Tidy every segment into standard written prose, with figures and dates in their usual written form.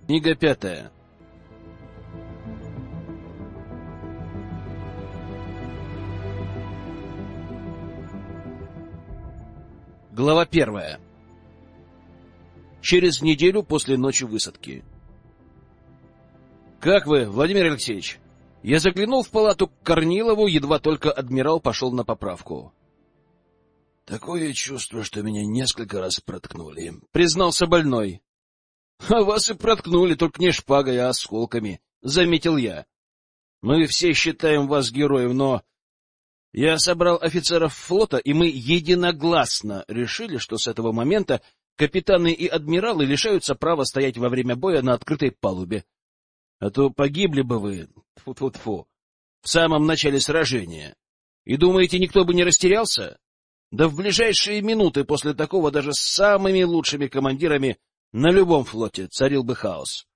Книга 5. Глава 1. Через неделю после ночи высадки. «Как вы, Владимир Алексеевич?» Я заглянул в палату к Корнилову, едва только адмирал пошел на поправку. «Такое чувство, что меня несколько раз проткнули», — признался больной. — А вас и проткнули, только не шпагой, а осколками, — заметил я. — Мы все считаем вас героем, но... Я собрал офицеров флота, и мы единогласно решили, что с этого момента капитаны и адмиралы лишаются права стоять во время боя на открытой палубе. А то погибли бы вы, тьфу-тьфу-тьфу, в самом начале сражения. И думаете, никто бы не растерялся? Да в ближайшие минуты после такого даже с самыми лучшими командирами на любом флоте царил бы хаос.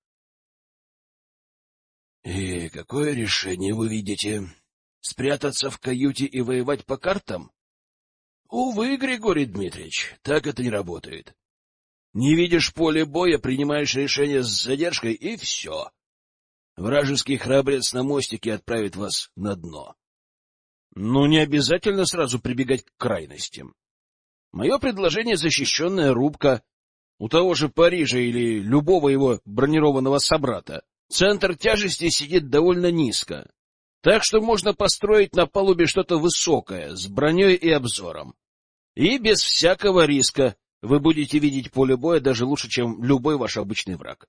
— И какое решение вы видите? Спрятаться в каюте и воевать по картам? — Увы, Григорий Дмитриевич, так это не работает. Не видишь поле боя, принимаешь решение с задержкой, и все. Вражеский храбрец на мостике отправит вас на дно. Ну, не обязательно сразу прибегать к крайностям. Мое предложение — защищенная рубка. У того же Парижа или любого его бронированного собрата центр тяжести сидит довольно низко, так что можно построить на палубе что-то высокое, с броней и обзором. И без всякого риска вы будете видеть поле боя даже лучше, чем любой ваш обычный враг.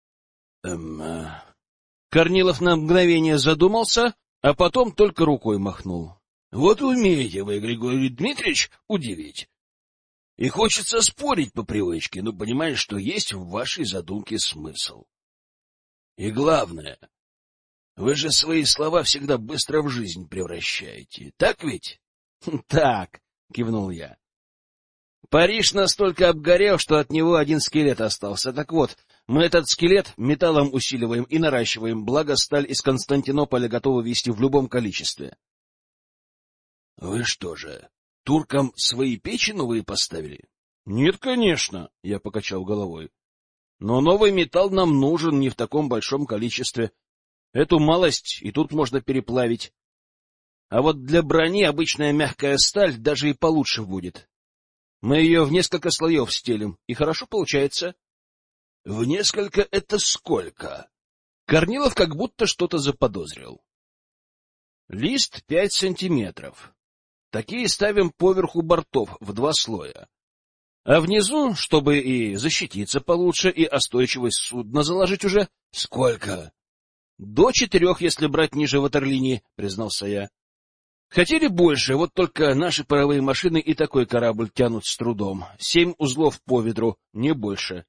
Корнилов на мгновение задумался, а потом только рукой махнул. — Вот умеете вы, Григорий Дмитриевич, удивить. И хочется спорить по привычке, но понимаешь, что есть в вашей задумке смысл. И главное, вы же свои слова всегда быстро в жизнь превращаете. Так ведь? — Так, — кивнул я. Париж настолько обгорел, что от него один скелет остался. Так вот, мы этот скелет металлом усиливаем и наращиваем, благо сталь из Константинополя готова везти в любом количестве. — Вы что же, туркам свои печи новые поставили? — Нет, конечно, — я покачал головой. Но новый металл нам нужен не в таком большом количестве. Эту малость и тут можно переплавить. А вот для брони обычная мягкая сталь даже и получше будет. Мы ее в несколько слоев стелим, и хорошо получается. — В несколько — это сколько? Корнилов как будто что-то заподозрил. Лист 5 сантиметров. Такие ставим поверху бортов в 2 слоя. А внизу, чтобы и защититься получше, и остойчивость судна заложить уже... — Сколько? — До 4, если брать ниже ватерлинии, — признался я. Хотели больше, вот только наши паровые машины и такой корабль тянут с трудом. 7 узлов по ветру, не больше.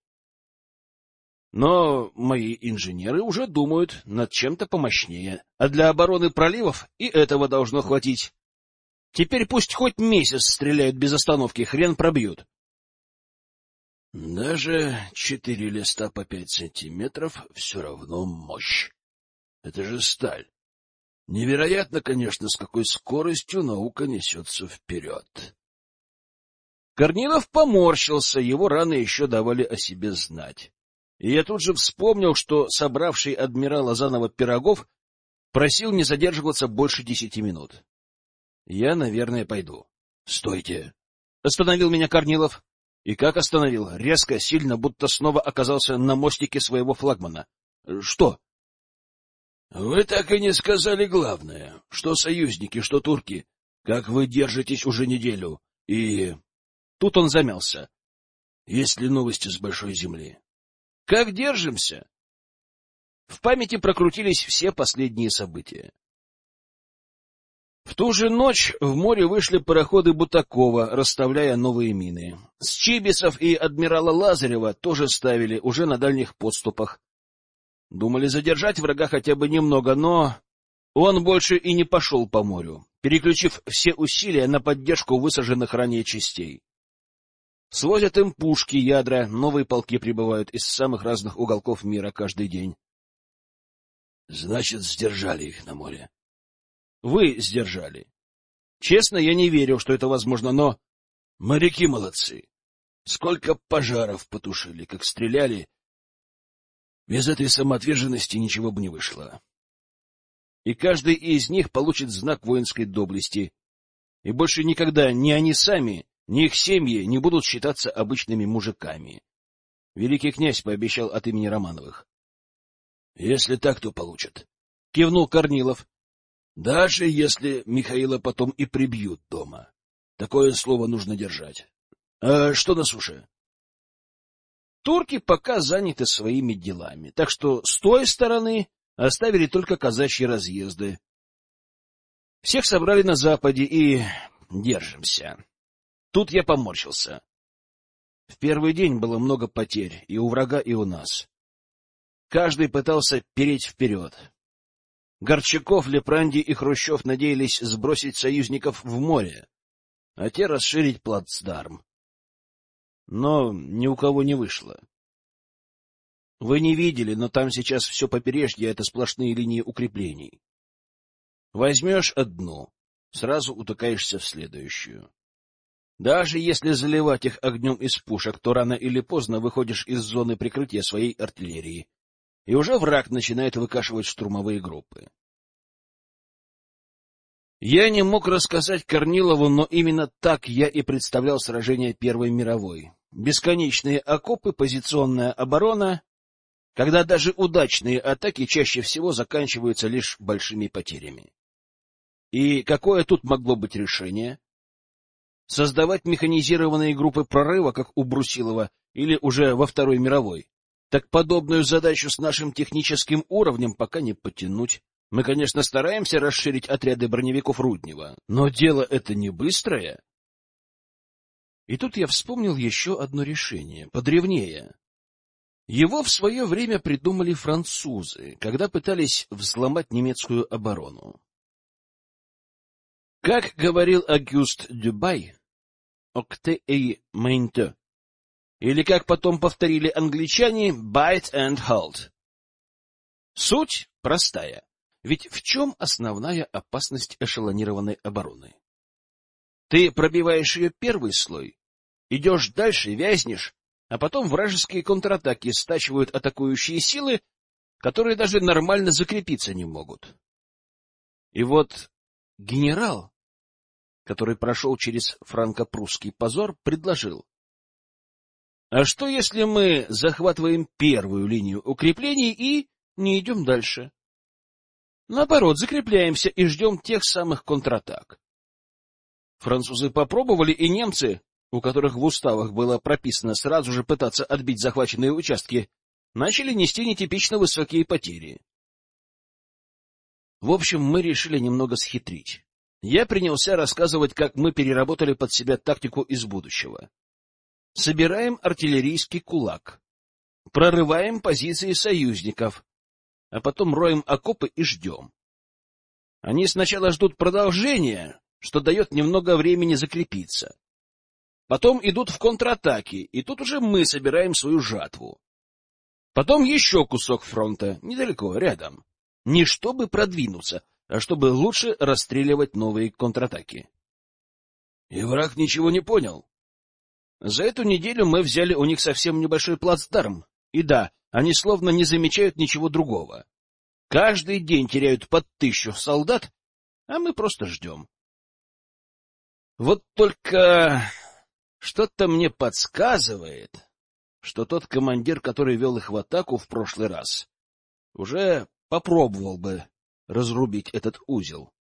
Но мои инженеры уже думают над чем-то помощнее, а для обороны проливов и этого должно хватить. Теперь пусть хоть месяц стреляют без остановки, хрен пробьют. — Даже 4 листа по 5 сантиметров все равно мощь. Это же сталь. Невероятно, конечно, с какой скоростью наука несется вперед. Корнилов поморщился, его раны еще давали о себе знать. И я тут же вспомнил, что собравший адмирала заново Пирогов просил не задерживаться больше 10 минут. Я, наверное, пойду. — Стойте! — остановил меня Корнилов. И как остановил? Резко, сильно, будто снова оказался на мостике своего флагмана. — Что? — Вы так и не сказали главное. Что союзники, что турки. Как вы держитесь уже неделю. И... Тут он замялся. — Есть ли новости с Большой Земли? — Как держимся? В памяти прокрутились все последние события. В ту же ночь в море вышли пароходы Бутакова, расставляя новые мины. С Чибисов и адмирала Лазарева тоже ставили, уже на дальних подступах. Думали задержать врага хотя бы немного, но он больше и не пошел по морю, переключив все усилия на поддержку высаженных ранее частей. Свозят им пушки, ядра, новые полки прибывают из самых разных уголков мира каждый день. — Значит, сдержали их на море. Вы сдержали. Честно, я не верил, что это возможно, но... Моряки молодцы. Сколько пожаров потушили, как стреляли. Без этой самоотверженности ничего бы не вышло. И каждый из них получит знак воинской доблести. И больше никогда ни они сами, ни их семьи не будут считаться обычными мужиками. Великий князь пообещал от имени Романовых. — Если так, то получат. — кивнул Корнилов. — Даже если Михаила потом и прибьют дома. Такое слово нужно держать. А что на суше? Турки пока заняты своими делами, так что с той стороны оставили только казачьи разъезды. Всех собрали на западе и держимся. Тут я поморщился. В первый день было много потерь и у врага, и у нас. Каждый пытался переть вперед. Горчаков, Лепранди и Хрущев надеялись сбросить союзников в море, а те расширить плацдарм. Но ни у кого не вышло. Вы не видели, но там сейчас все побережье — это сплошные линии укреплений. Возьмешь одну, сразу утыкаешься в следующую. Даже если заливать их огнем из пушек, то рано или поздно выходишь из зоны прикрытия своей артиллерии, и уже враг начинает выкашивать штурмовые группы. Я не мог рассказать Корнилову, но именно так я и представлял сражение Первой мировой. Бесконечные окопы, позиционная оборона, когда даже удачные атаки чаще всего заканчиваются лишь большими потерями. И какое тут могло быть решение? Создавать механизированные группы прорыва, как у Брусилова, или уже во Второй мировой? Так подобную задачу с нашим техническим уровнем пока не потянуть. Мы, конечно, стараемся расширить отряды броневиков Руднева, но дело это не быстрое. И тут я вспомнил еще одно решение, подревнее. Его в свое время придумали французы, когда пытались взломать немецкую оборону. Как говорил Агюст Дюбай, «Octe et mainte», или, как потом повторили англичане, «bite and hold». Суть простая. Ведь в чем основная опасность эшелонированной обороны? Ты пробиваешь ее первый слой, идешь дальше, вязнешь, а потом вражеские контратаки стачивают атакующие силы, которые даже нормально закрепиться не могут. И вот генерал, который прошел через франко-прусский позор, предложил: а что, если мы захватываем первую линию укреплений и не идем дальше? Наоборот, закрепляемся и ждем тех самых контратак. Французы попробовали, и немцы, у которых в уставах было прописано сразу же пытаться отбить захваченные участки, начали нести нетипично высокие потери. В общем, мы решили немного схитрить. Я принялся рассказывать, как мы переработали под себя тактику из будущего. Собираем артиллерийский кулак, прорываем позиции союзников, а потом роем окопы и ждем. Они сначала ждут продолжения, что дает немного времени закрепиться. Потом идут в контратаки, и тут уже мы собираем свою жатву. Потом еще кусок фронта, недалеко, рядом. Не чтобы продвинуться, а чтобы лучше расстреливать новые контратаки. И враг ничего не понял. За эту неделю мы взяли у них совсем небольшой плацдарм. И да, они словно не замечают ничего другого. Каждый день теряют под 1000 солдат, а мы просто ждем. Вот только что-то мне подсказывает, что тот командир, который вел их в атаку в прошлый раз, уже попробовал бы разрубить этот узел.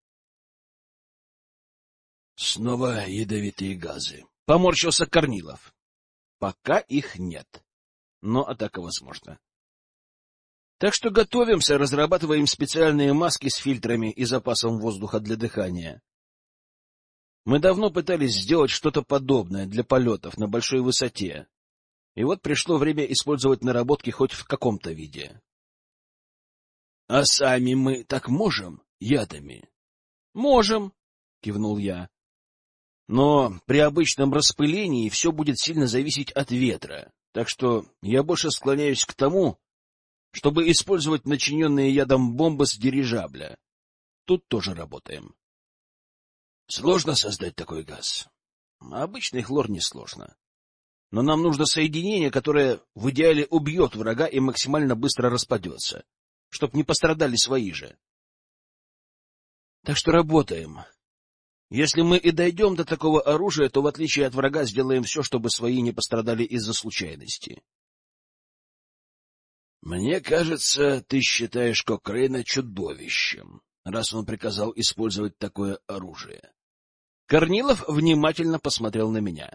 Снова ядовитые газы. Поморщился Корнилов. Пока их нет, но атака возможна. Так что готовимся, разрабатываем специальные маски с фильтрами и запасом воздуха для дыхания. Мы давно пытались сделать что-то подобное для полетов на большой высоте. И вот пришло время использовать наработки хоть в каком-то виде. — А сами мы так можем ядами? — Можем, — кивнул я. Но при обычном распылении все будет сильно зависеть от ветра, так что я больше склоняюсь к тому, чтобы использовать начиненные ядом бомбы с дирижабля. Тут тоже работаем. Сложно создать такой газ? Обычный хлор несложно. Но нам нужно соединение, которое в идеале убьет врага и максимально быстро распадется, чтоб не пострадали свои же. Так что работаем. Если мы и дойдем до такого оружия, то, в отличие от врага, сделаем все, чтобы свои не пострадали из-за случайности. Мне кажется, ты считаешь Кокрейна чудовищем, раз он приказал использовать такое оружие. Корнилов внимательно посмотрел на меня.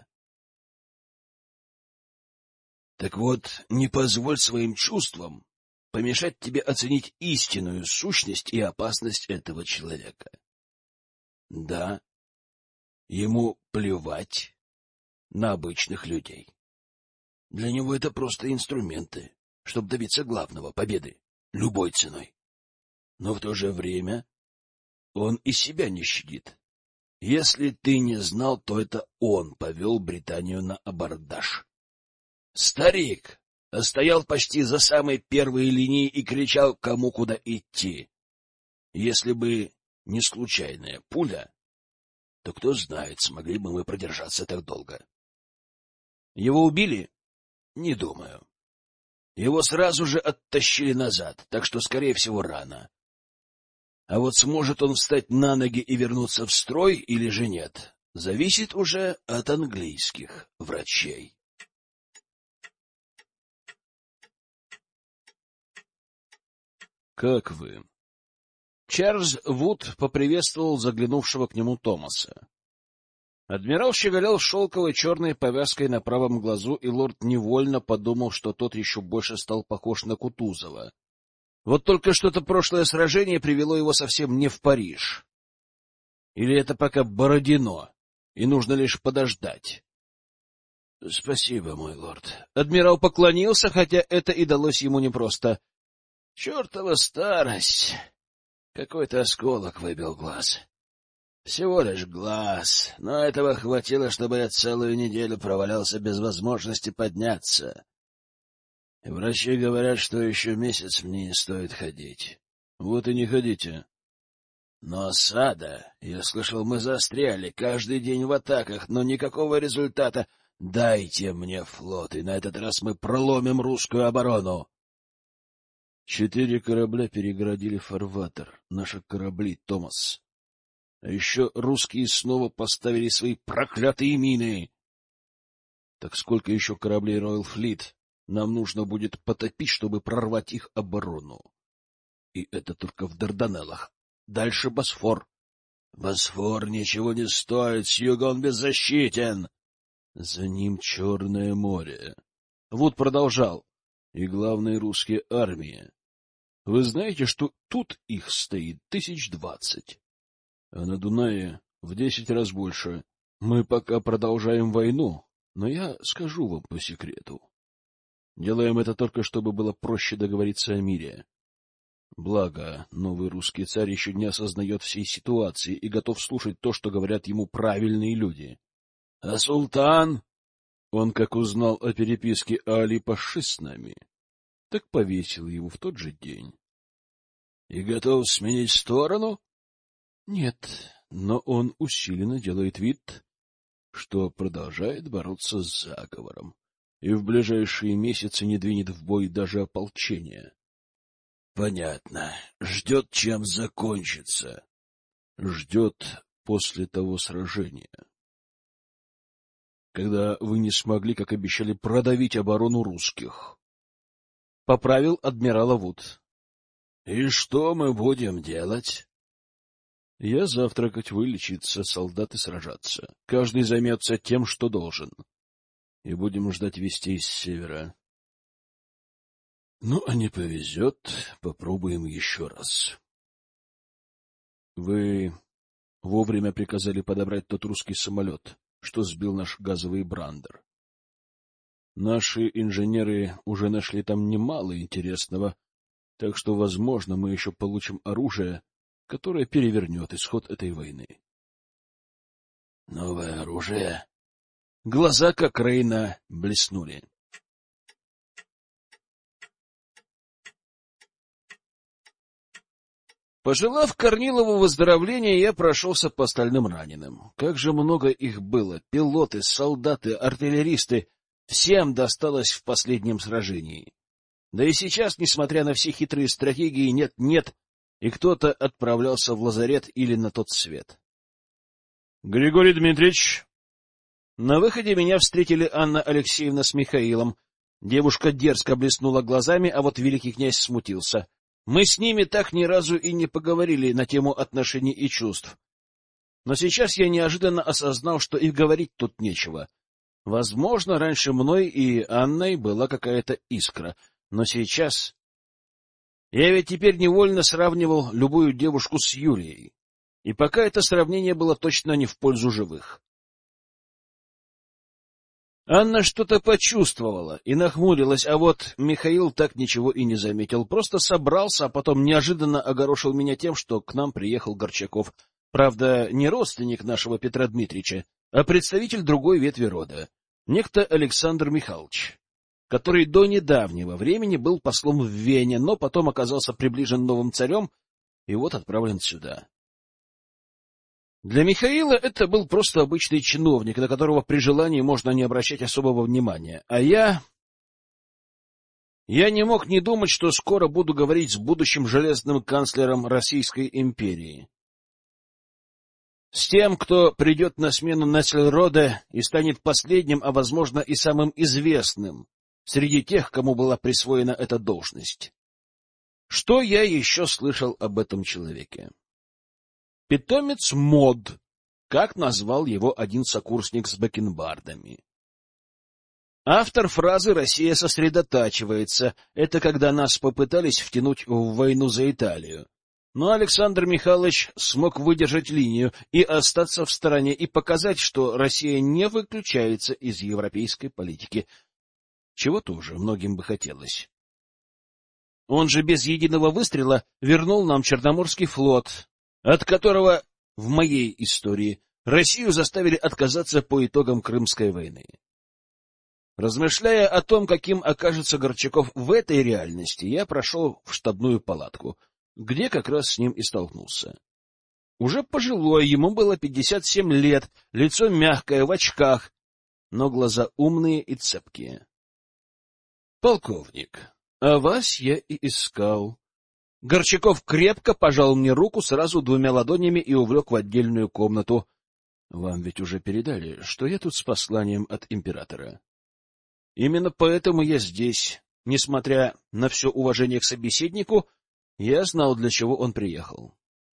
Так вот, не позволь своим чувствам помешать тебе оценить истинную сущность и опасность этого человека. Да, ему плевать на обычных людей. Для него это просто инструменты, чтобы добиться главного — победы, любой ценой. Но в то же время он и себя не щадит. Если ты не знал, то это он повел Британию на абордаж. Старик стоял почти за самой первой линией и кричал, кому куда идти. Если бы не случайная пуля, то кто знает, смогли бы мы продержаться так долго. Его убили? Не думаю. Его сразу же оттащили назад, так что, скорее всего, рано. А вот сможет он встать на ноги и вернуться в строй или же нет, зависит уже от английских врачей. Как вы? Чарльз Вуд поприветствовал заглянувшего к нему Томаса. Адмирал щеголял шелковой черной повязкой на правом глазу, и лорд невольно подумал, что тот еще больше стал похож на Кутузова. Вот только что-то прошлое сражение привело его совсем не в Париж. Или это пока Бородино, и нужно лишь подождать? — Спасибо, мой лорд. Адмирал поклонился, хотя это и далось ему непросто. — Чертова старость! Какой-то осколок выбил глаз. Всего лишь глаз, но этого хватило, чтобы я целую неделю провалялся без возможности подняться. И врачи говорят, что еще месяц мне не стоит ходить. Вот и не ходите. Но осада, я слышал, мы застряли каждый день в атаках, но никакого результата. Дайте мне флот, и на этот раз мы проломим русскую оборону. 4 корабля перегородили фарватер. Наши корабли, Томас. А еще русские снова поставили свои проклятые мины. Так сколько еще кораблей Royal Fleet нам нужно будет потопить, чтобы прорвать их оборону? И это только в Дарданеллах. Дальше Босфор. Босфор ничего не стоит, с юга он беззащитен. За ним Черное море. Вуд продолжал. И главные русские армии. Вы знаете, что тут их стоит 1020, а на Дунае в 10 раз больше. Мы пока продолжаем войну, но я скажу вам по секрету. Делаем это только, чтобы было проще договориться о мире. Благо, новый русский царь еще не осознает всей ситуации и готов слушать то, что говорят ему правильные люди. А султан? Он, как узнал о переписке Али-Паши с нами, так повесил его в тот же день. И готов сменить сторону? Нет, но он усиленно делает вид, что продолжает бороться с заговором, и в ближайшие месяцы не двинет в бой даже ополчение. Понятно. Ждет, чем закончится. Ждет после того сражения, когда вы не смогли, как обещали, продавить оборону русских. Поправил адмирала Вуд. И что мы будем делать? Я завтракать, вы лечиться, солдаты сражаться. Каждый займется тем, что должен. И будем ждать вестей с севера. Ну, а не повезет, попробуем еще раз. Вы вовремя приказали подобрать тот русский самолет, что сбил наш газовый брандер. Наши инженеры уже нашли там немало интересного, так что, возможно, мы еще получим оружие, которое перевернет исход этой войны. Новое оружие? Глаза Кокрейна блеснули. Пожелав Корнилову выздоровления, я прошелся по остальным раненым. Как же много их было! Пилоты, солдаты, артиллеристы. Всем досталось в последнем сражении. Да и сейчас, несмотря на все хитрые стратегии, нет-нет, и кто-то отправлялся в лазарет или на тот свет. — Григорий Дмитриевич! На выходе меня встретили Анна Алексеевна с Михаилом. Девушка дерзко блеснула глазами, а вот великий князь смутился. Мы с ними так ни разу и не поговорили на тему отношений и чувств. Но сейчас я неожиданно осознал, что и говорить тут нечего. Возможно, раньше мной и Анной была какая-то искра, но сейчас... Я ведь теперь невольно сравнивал любую девушку с Юлией. И пока это сравнение было точно не в пользу живых. Анна что-то почувствовала и нахмурилась, а вот Михаил так ничего и не заметил. Просто собрался, а потом неожиданно огорошил меня тем, что к нам приехал Горчаков. Правда, не родственник нашего Петра Дмитриевича, а представитель другой ветви рода. Некто Александр Михайлович, который до недавнего времени был послом в Вене, но потом оказался приближен новым царем и вот отправлен сюда. Для Михаила это был просто обычный чиновник, на которого при желании можно не обращать особого внимания. А я не мог не думать, что скоро буду говорить с будущим железным канцлером Российской империи. С тем, кто придет на смену Нацльрода и станет последним, а, возможно, и самым известным среди тех, кому была присвоена эта должность. Что я еще слышал об этом человеке? Питомец мод, как назвал его один сокурсник с бакенбардами. Автор фразы «Россия сосредотачивается» — это когда нас попытались втянуть в войну за Италию. Но Александр Михайлович смог выдержать линию и остаться в стороне и показать, что Россия не выключается из европейской политики, чего тоже многим бы хотелось. Он же без единого выстрела вернул нам Черноморский флот, от которого в моей истории Россию заставили отказаться по итогам Крымской войны. Размышляя о том, каким окажется Горчаков в этой реальности, я прошел в штабную палатку, где как раз с ним и столкнулся. Уже пожилой, ему было 57 лет, лицо мягкое, в очках, но глаза умные и цепкие. — Полковник, а вас я и искал. Горчаков крепко пожал мне руку сразу двумя ладонями и увлек в отдельную комнату. — Вам ведь уже передали, что я тут с посланием от императора. Именно поэтому я здесь. Несмотря на все уважение к собеседнику, я знал, для чего он приехал.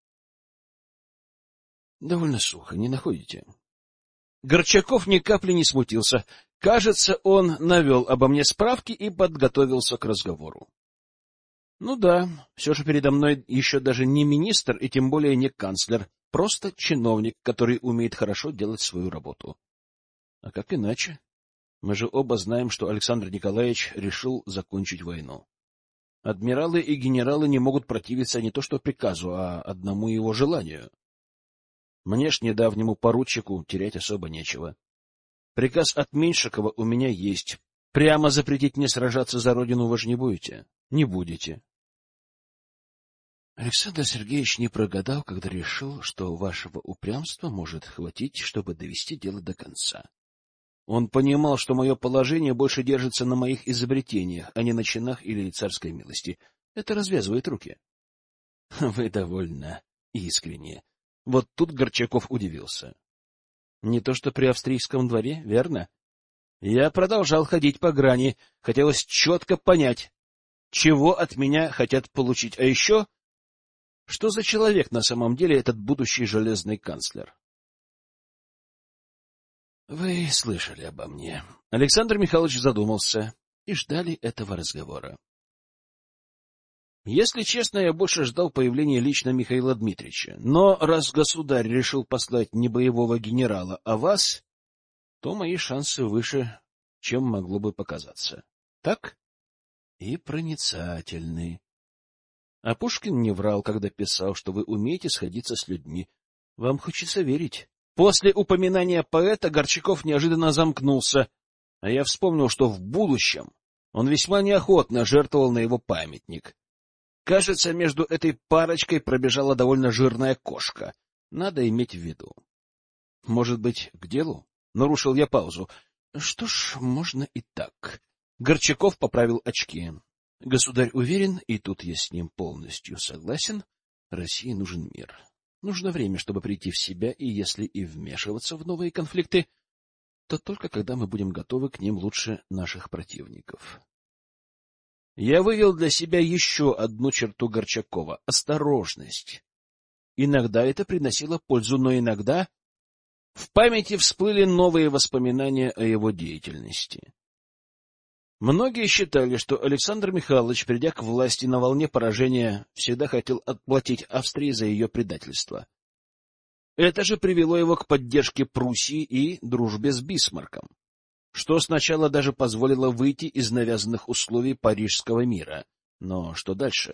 Довольно сухо, не находите? Горчаков ни капли не смутился. Кажется, он навел обо мне справки и подготовился к разговору. Ну да, все же передо мной еще даже не министр и тем более не канцлер, просто чиновник, который умеет хорошо делать свою работу. А как иначе? Мы же оба знаем, что Александр Николаевич решил закончить войну. Адмиралы и генералы не могут противиться не то что приказу, а одному его желанию. Мне ж недавнему поручику терять особо нечего. Приказ от Меньшикова у меня есть. Прямо запретить мне сражаться за родину вы же не будете? Не будете. Александр Сергеевич не прогадал, когда решил, что вашего упрямства может хватить, чтобы довести дело до конца. Он понимал, что мое положение больше держится на моих изобретениях, а не на чинах или царской милости. Это развязывает руки. Вы довольно искренне. Вот тут Горчаков удивился. Не то что при австрийском дворе, верно? Я продолжал ходить по грани. Хотелось четко понять, чего от меня хотят получить. А еще, что за человек на самом деле этот будущий железный канцлер? Вы слышали обо мне. Александр Михайлович задумался и ждали этого разговора. Если честно, я больше ждал появления лично Михаила Дмитриевича. Но раз государь решил послать не боевого генерала, а вас, то мои шансы выше, чем могло бы показаться. Так? И проницательны. А Пушкин не врал, когда писал, что вы умеете сходиться с людьми. Вам хочется верить. После упоминания поэта Горчаков неожиданно замкнулся, а я вспомнил, что в будущем он весьма неохотно жертвовал на его памятник. Кажется, между этой парочкой пробежала довольно жирная кошка. Надо иметь в виду. Может быть, к делу? Нарушил я паузу. Что ж, можно и так. Горчаков поправил очки. Государь уверен, и тут я с ним полностью согласен, России нужен мир. Нужно время, чтобы прийти в себя, и если и вмешиваться в новые конфликты, то только когда мы будем готовы к ним лучше наших противников. Я вывел для себя еще одну черту Горчакова — осторожность. Иногда это приносило пользу, но иногда в памяти всплыли новые воспоминания о его деятельности. Многие считали, что Александр Михайлович, придя к власти на волне поражения, всегда хотел отплатить Австрии за ее предательство. Это же привело его к поддержке Пруссии и дружбе с Бисмарком, что сначала даже позволило выйти из навязанных условий Парижского мира. Но что дальше?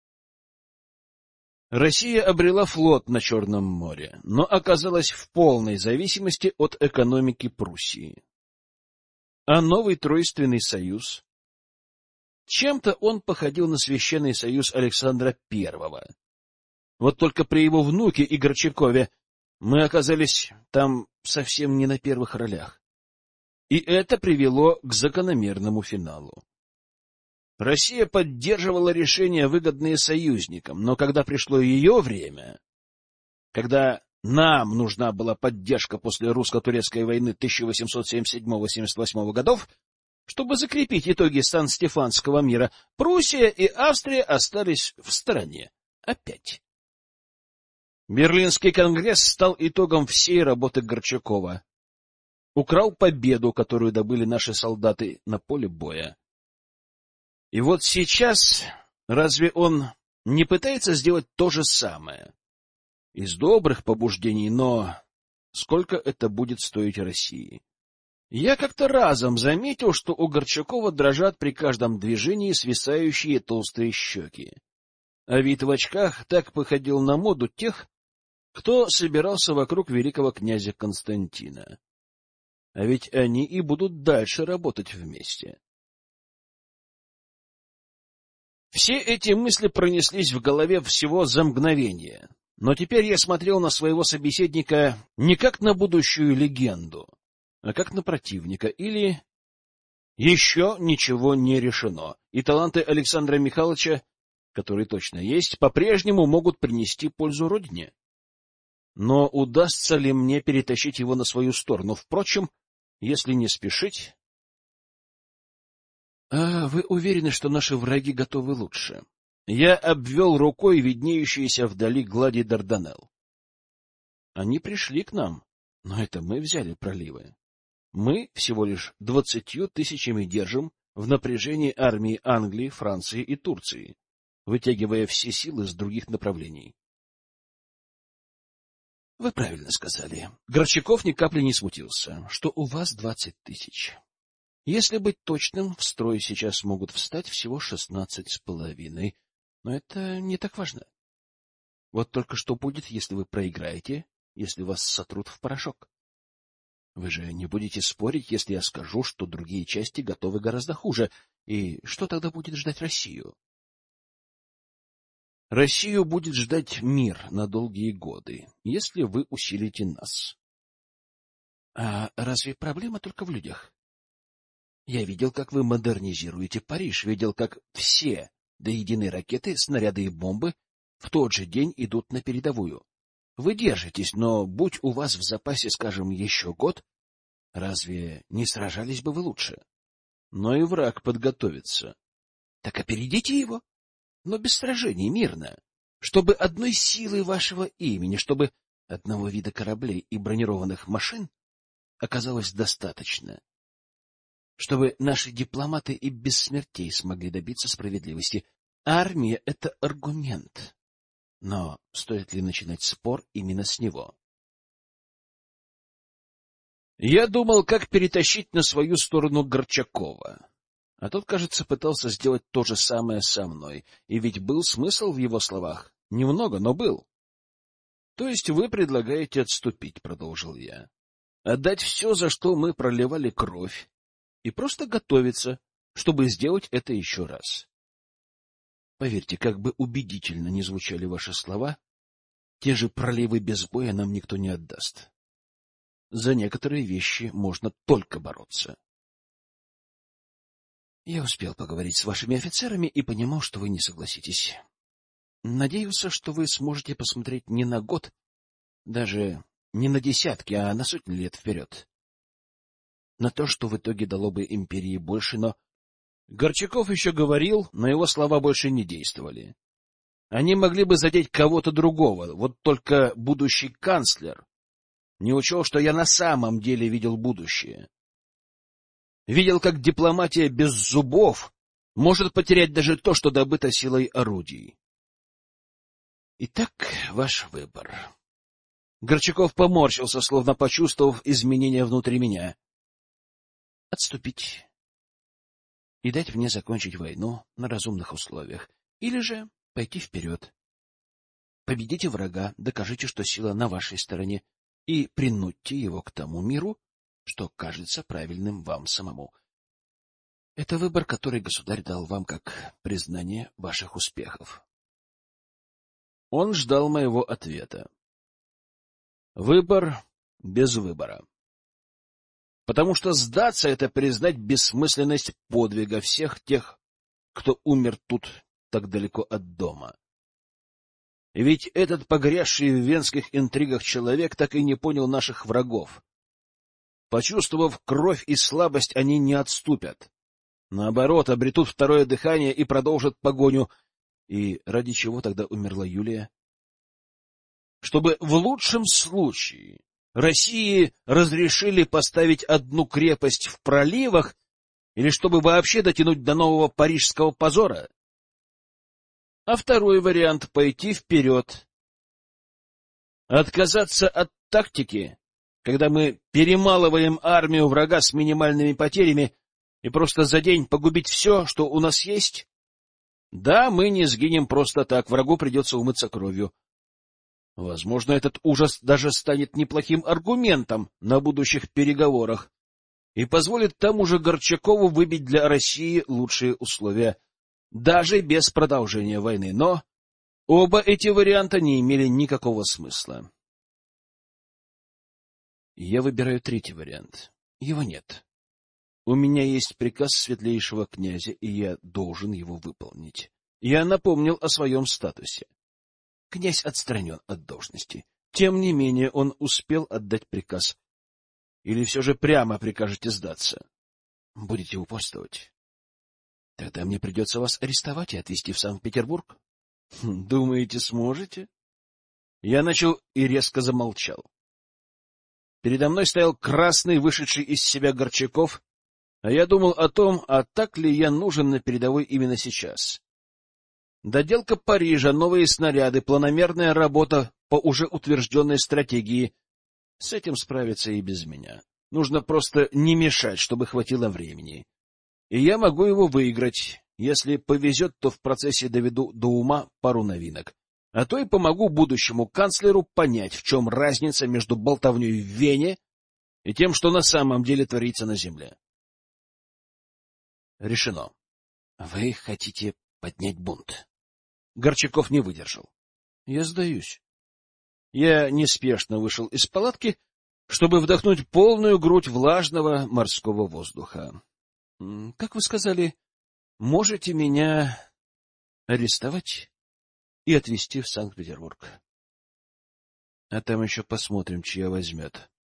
Россия обрела флот на Черном море, но оказалась в полной зависимости от экономики Пруссии. А новый Тройственный союз? Чем-то он походил на Священный союз Александра I. Вот только при его внуке и Горчакове мы оказались там совсем не на первых ролях. И это привело к закономерному финалу. Россия поддерживала решения, выгодные союзникам, но когда пришло ее время, когда нам нужна была поддержка после русско-турецкой войны 1877-78 годов, чтобы закрепить итоги Сан-Стефанского мира, Пруссия и Австрия остались в стороне. Опять. Берлинский конгресс стал итогом всей работы Горчакова. Украл победу, которую добыли наши солдаты на поле боя. И вот сейчас разве он не пытается сделать то же самое? Из добрых побуждений, но сколько это будет стоить России? Я как-то разом заметил, что у Горчакова дрожат при каждом движении свисающие толстые щеки. А вид в очках так походил на моду тех, кто собирался вокруг великого князя Константина. А ведь они и будут дальше работать вместе. Все эти мысли пронеслись в голове всего за мгновение. Но теперь я смотрел на своего собеседника не как на будущую легенду, а как на противника, или еще ничего не решено, и таланты Александра Михайловича, которые точно есть, по-прежнему могут принести пользу родине. Но удастся ли мне перетащить его на свою сторону? Впрочем, если не спешить... Вы уверены, что наши враги готовы лучше? Я обвел рукой виднеющиеся вдали глади Дарданелл. Они пришли к нам, но это мы взяли проливы. Мы всего лишь 20 тысячами держим в напряжении армии Англии, Франции и Турции, вытягивая все силы с других направлений. Вы правильно сказали. Горчаков ни капли не смутился, что у вас 20 тысяч. Если быть точным, в строй сейчас могут встать всего 16,5. Но это не так важно. Вот только что будет, если вы проиграете, если вас сотрут в порошок? Вы же не будете спорить, если я скажу, что другие части готовы гораздо хуже. И что тогда будет ждать Россию? Россию будет ждать мир на долгие годы, если вы усилите нас. А разве проблема только в людях? Я видел, как вы модернизируете Париж, видел, как все до единой ракеты, снаряды и бомбы в тот же день идут на передовую. Вы держитесь, но будь у вас в запасе, скажем, еще год, разве не сражались бы вы лучше? Но и враг подготовится. Так опередите его, но без сражений, мирно, чтобы одной силы вашего имени, чтобы одного вида кораблей и бронированных машин оказалось достаточно, чтобы наши дипломаты и без смертей смогли добиться справедливости. Армия — это аргумент. Но стоит ли начинать спор именно с него? Я думал, как перетащить на свою сторону Горчакова. А тот, кажется, пытался сделать то же самое со мной. И ведь был смысл в его словах. Немного, но был. — То есть вы предлагаете отступить, — продолжил я. — Отдать все, за что мы проливали кровь, и просто готовиться, чтобы сделать это еще раз. Поверьте, как бы убедительно ни звучали ваши слова, те же проливы без боя нам никто не отдаст. За некоторые вещи можно только бороться. Я успел поговорить с вашими офицерами и понимал, что вы не согласитесь. Надеялся, что вы сможете посмотреть не на год, даже не на десятки, а на сотни лет вперед. На то, что в итоге дало бы империи больше, но... Горчаков еще говорил, но его слова больше не действовали. Они могли бы задеть кого-то другого, вот только будущий канцлер не учел, что я на самом деле видел будущее. Видел, как дипломатия без зубов может потерять даже то, что добыто силой орудий. Итак, ваш выбор. Горчаков поморщился, словно почувствовав изменения внутри меня. Отступить и дать мне закончить войну на разумных условиях, или же пойти вперед. Победите врага, докажите, что сила на вашей стороне, и принудьте его к тому миру, что кажется правильным вам самому. Это выбор, который государь дал вам как признание ваших успехов. Он ждал моего ответа. Выбор без выбора. Потому что сдаться — это признать бессмысленность подвига всех тех, кто умер тут так далеко от дома. Ведь этот погрязший в венских интригах человек так и не понял наших врагов. Почувствовав кровь и слабость, они не отступят. Наоборот, обретут второе дыхание и продолжат погоню. И ради чего тогда умерла Юлия? Чтобы в лучшем случае России разрешили поставить одну крепость в проливах, или чтобы вообще дотянуть до нового парижского позора? А второй вариант — пойти вперед. Отказаться от тактики, когда мы перемалываем армию врага с минимальными потерями, и просто за день погубить все, что у нас есть? Да, мы не сгинем просто так, врагу придется умыться кровью. Возможно, этот ужас даже станет неплохим аргументом на будущих переговорах и позволит тому же Горчакову выбить для России лучшие условия, даже без продолжения войны. Но оба эти варианта не имели никакого смысла. Я выбираю третий вариант. Его нет. У меня есть приказ светлейшего князя, и я должен его выполнить. Я напомнил о своем статусе. Князь отстранен от должности. Тем не менее, он успел отдать приказ. Или все же прямо прикажете сдаться? Будете упорствовать? Тогда мне придется вас арестовать и отвезти в Санкт-Петербург. Думаете, сможете? Я начал и резко замолчал. Передо мной стоял красный, вышедший из себя Горчаков, а я думал о том, а так ли я нужен на передовой именно сейчас. Доделка Парижа, новые снаряды, планомерная работа по уже утвержденной стратегии. С этим справиться и без меня. Нужно просто не мешать, чтобы хватило времени. И я могу его выиграть. Если повезет, то в процессе доведу до ума пару новинок. А то и помогу будущему канцлеру понять, в чем разница между болтовней в Вене и тем, что на самом деле творится на земле. Решено. Вы хотите поднять бунт. Горчаков не выдержал. Я сдаюсь. Я неспешно вышел из палатки, чтобы вдохнуть полную грудь влажного морского воздуха. Как вы сказали, можете меня арестовать и отвезти в Санкт-Петербург. А там еще посмотрим, чья возьмет.